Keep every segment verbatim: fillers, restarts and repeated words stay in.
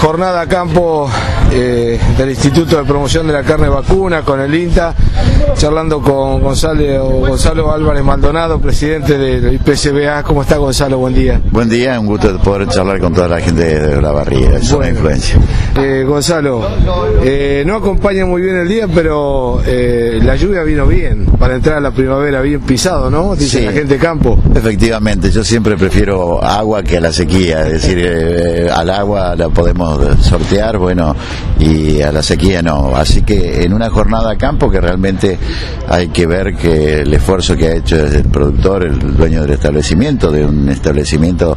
jornada a campo eh, del Instituto de Promoción de la Carne Vacuna con el INTA, charlando con Gonzalo, Gonzalo Álvarez Maldonado, presidente del I P C B A. ¿Cómo está, Gonzalo? Buen día. Buen día, un gusto poder charlar con toda la gente de Olavarría, es una influencia. Eh, Gonzalo, eh, no acompaña muy bien el día, pero eh, la lluvia vino bien para entrar a la primavera, bien pisado, ¿no? Dice sí, la gente de campo. Efectivamente, yo siempre prefiero agua que a la sequía, es decir, eh, al agua la podemos sortear, bueno, y a la sequía no. Así que en una jornada a campo que realmente hay que ver que el esfuerzo que ha hecho el productor, el dueño del establecimiento, de un establecimiento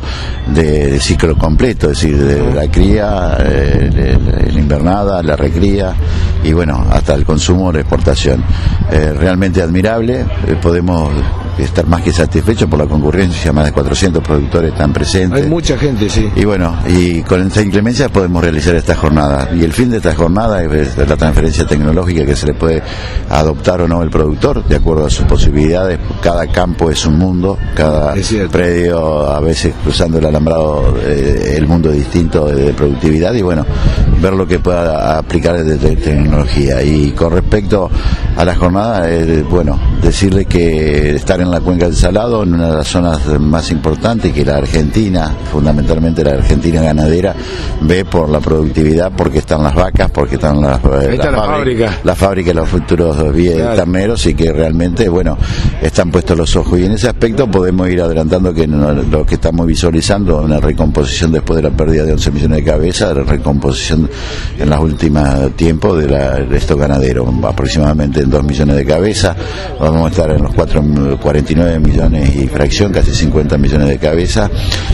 de ciclo completo, es decir, de la cría, eh, la invernada, la recría y bueno, hasta el consumo, la exportación. Eh, realmente admirable, eh, podemos estar más que satisfechos por la concurrencia, más de cuatrocientos productores están presentes. Hay mucha gente, sí. Y bueno, y con esta inclemencia podemos realizar esta jornada. Y el fin de esta jornada es la transferencia tecnológica que se le puede adoptar o no el productor, de acuerdo a sus posibilidades. Cada campo es un mundo, cada predio, a veces cruzando el alambrado, eh, el mundo distinto de, de productividad, y bueno, ver lo que pueda aplicar de, de tecnología. Y con respecto a la jornada, eh, bueno, decirle que estar en la cuenca del Salado, en una de las zonas más importantes que la Argentina, fundamentalmente la Argentina ganadera, ve por la productividad, porque están las vacas, porque están las, eh, la, la fábrica, la fábrica de los futuros bienes claro. terneros, y que realmente, bueno, están puestos los ojos. Y en ese aspecto podemos ir adelantando que no, lo que estamos visualizando, una recomposición después de la pérdida de once millones de cabezas, la recomposición en los últimos tiempos de, la, de estos ganaderos, aproximadamente en dos millones de cabezas, vamos a estar en los cuatro, cuarenta y nueve millones y fracción, casi cincuenta millones de cabezas,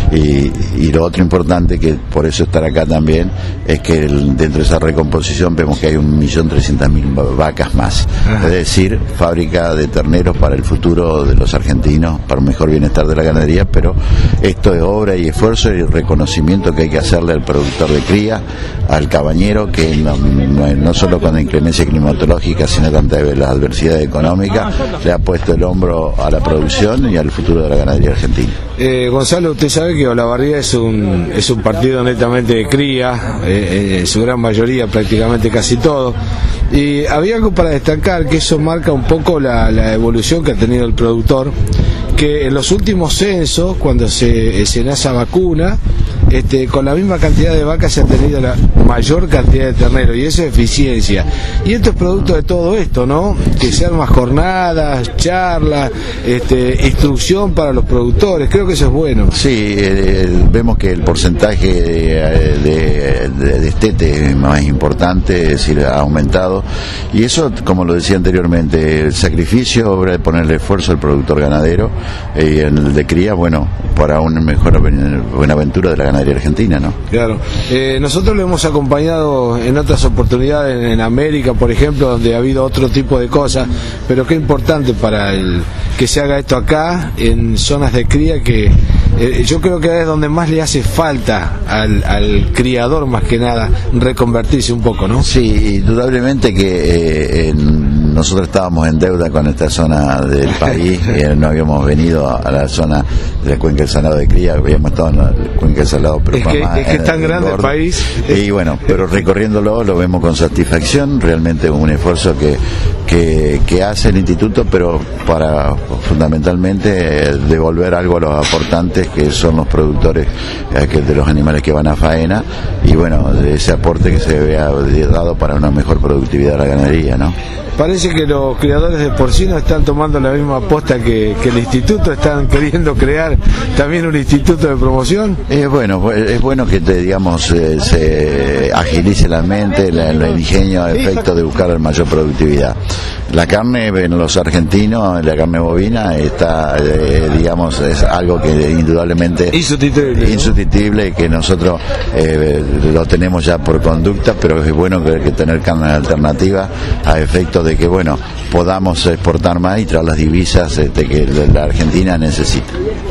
y, y lo otro importante, que por eso estar acá también, es que el, dentro de esa recomposición vemos que hay un millón trescientas mil vacas más, Ajá. es decir, fábrica de terneros para el futuro de los argentinos, para un mejor bienestar de la ganadería. Pero esto es obra y esfuerzo y reconocimiento que hay que hacerle al productor de cría, al cabañero, que no, no, no solo con la inclemencia climatológica, sino también las adversidades económicas, le ha puesto el hombro a la producción y al futuro de la ganadería argentina. Eh, Gonzalo, usted sabe que Olavarría es un es un partido netamente de cría, eh, en su gran mayoría, prácticamente casi todo, y había algo para destacar, que eso marca un poco la, la evolución que ha tenido el productor, que en los últimos censos, cuando se, se nace vacuna, este, con la misma cantidad de vacas se ha tenido la mayor cantidad de terneros, y eso es eficiencia. Y esto es producto de todo esto, ¿no? Que sean más jornadas, charlas, este, instrucción para los productores. Creo que eso es bueno. Sí, eh, vemos que el porcentaje de, de, de destete es más importante, es decir, ha aumentado. Y eso, como lo decía anteriormente, el sacrificio, obra de ponerle esfuerzo al productor ganadero, y en el de cría, bueno, para una mejor buenaventura de la ganadería argentina, ¿no? Claro. Eh, nosotros lo hemos acompañado en otras oportunidades, en, en América, por ejemplo, donde ha habido otro tipo de cosas, pero qué importante para el que se haga esto acá, en zonas de cría, que eh, yo creo que es donde más le hace falta al, al criador, más que nada, reconvertirse un poco, ¿no? Sí, indudablemente que eh, en, nosotros estábamos en deuda con esta zona del país, y no habíamos venido a la zona de la cuenca del Salado de cría, habíamos estado en la cuenca del Salado, pero es que, más, es que es tan grande el país. Y bueno, pero recorriéndolo lo vemos con satisfacción, realmente un esfuerzo que, que, que hace el instituto, pero para fundamentalmente devolver algo a los aportantes, que son los productores eh, que de los animales que van a faena, y bueno, de ese aporte que se vea dado para una mejor productividad de la ganadería, ¿no? Parece que los criadores de porcinos están tomando la misma aposta que, que el instituto, están queriendo crear también un instituto de promoción. Es bueno, es bueno que te, digamos eh, se agilice la mente, la, el ingenio, el efecto de buscar la mayor productividad. La carne en los argentinos, la carne bovina, está, eh, digamos, es algo que indudablemente insustituible, insustituible, que nosotros eh, lo tenemos ya por conducta, pero es bueno que, que tener carne alternativa a efecto de que, bueno, podamos exportar más y traer las divisas este, que la Argentina necesita.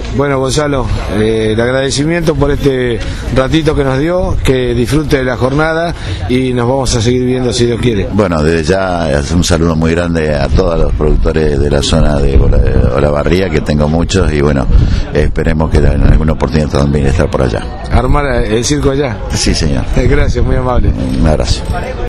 Bueno, Gonzalo, eh, el agradecimiento por este ratito que nos dio, que disfrute de la jornada y nos vamos a seguir viendo si Dios quiere. Bueno, desde ya un saludo muy grande a todos los productores de la zona de Olavarría, que tengo muchos, y bueno, esperemos que en alguna oportunidad también estar por allá. ¿Armar el circo allá? Sí, señor. Gracias, muy amable. Un abrazo.